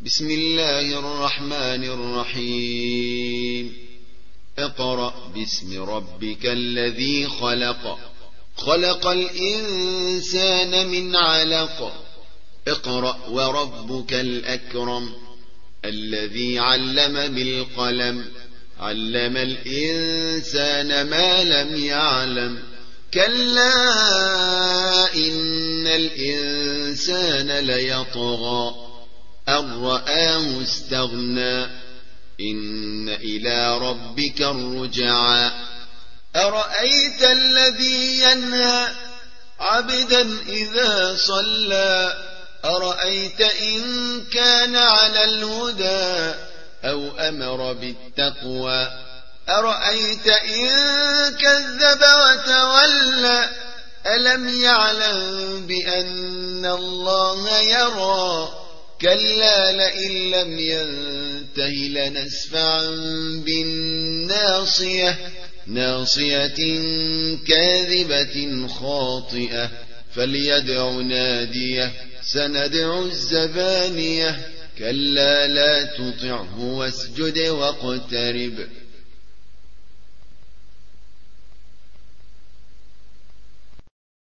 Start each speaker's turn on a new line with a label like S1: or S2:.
S1: بسم الله الرحمن الرحيم اقرأ باسم ربك الذي خلق خلق الإنسان من علق اقرأ وربك الأكرم الذي علم بالقلم علم الإنسان ما لم يعلم كلا إن الإنسان ليطغى أن رآه استغنى إن إلى ربك الرجعى أرأيت الذي ينهى عبدا إذا صلى أرأيت إن كان على الهدى أو أمر بالتقوى أرأيت إن كذب وتولى ألم يعلم بأن الله يرى كلا لئن لم ينته لنسفعا بالناصية ناصية كاذبة خاطئة فليدع ناديه سندع الزبانية كلا لا تطعه واسجد واقترب